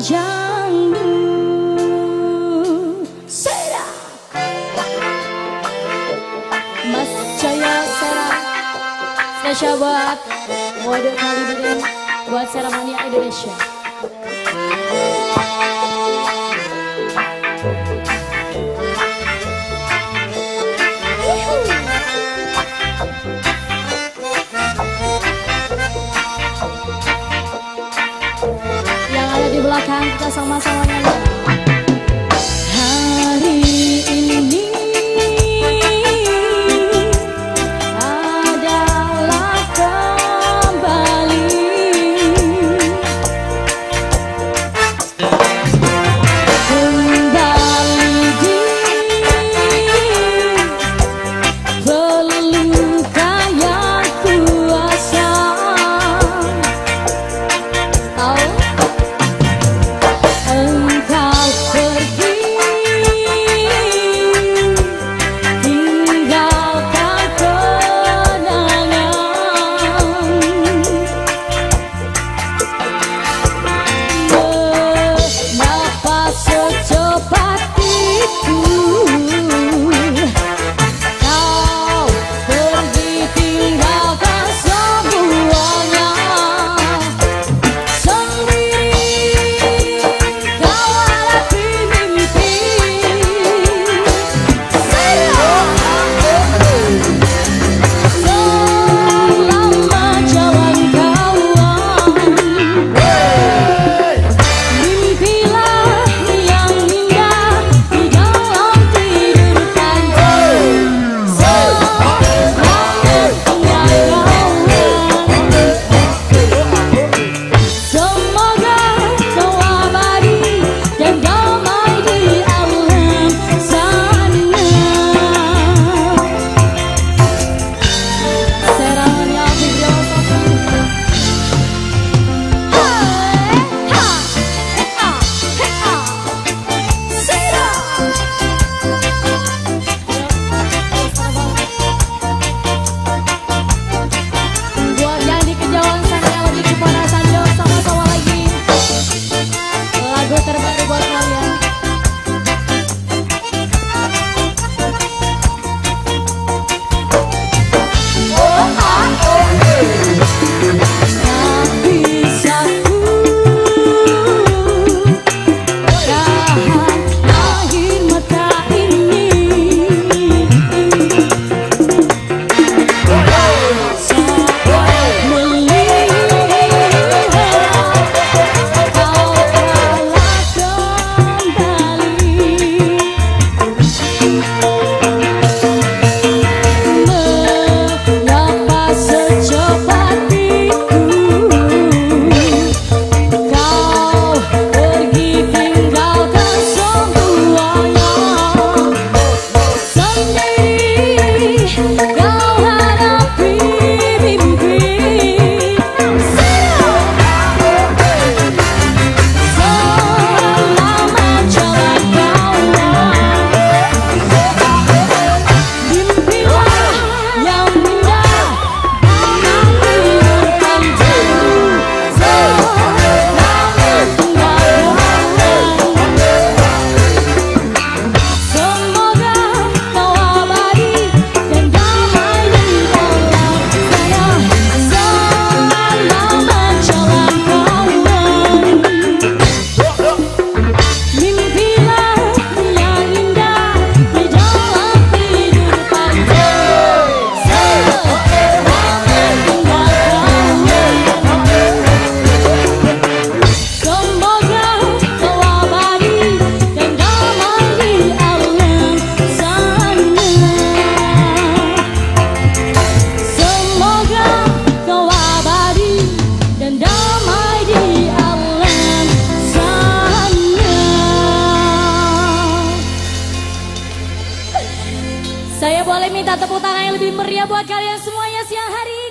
panjangmu. Sera Mas Jaya Sera, spesial buat Mode Kalibidin, buat Seramania Indonesia. Yang ada di belakang kita sama-sama nyanyi. Hari ini adalah kembali di pelukan yang kuasa. Engkau pergi tinggalkan kenangan. Mengapa secepat itu kau pergi tinggalkan semuanya sendiri. Kau hadapi mimpi selama jalan kawan. Mimpilah yang indah di dalam tidur panjang selama tinggal kawan. Semoga kau abadi dan damai di alam sana. Seramania video buat yang di kejauhan sana yang lagi kepanasan, yuk sama-sama lagi lagu terbaru buat kalian. Tak bisa ku tahan air mata ini. Saat melihat kau telah kembali. Mengapa secepat itu kau pergi tinggalkan semuanya sendiri. Kau hadapi mimpi selama jalan kawan. Mimpilah yang indah dalam tidur panjangmu selama tinggal kawan. Semoga kau abadi dan damai di dalam sana selama jalan kawan. Mimpilah yang indah di dalam tidur panjang selama tinggal kawan. Semoga kau abadi dan damai di alam sana. Semoga kau abadi dan damai di alam sana. Saya boleh minta tepuk tangan yang lebih meriah buat kalian semuanya siang hari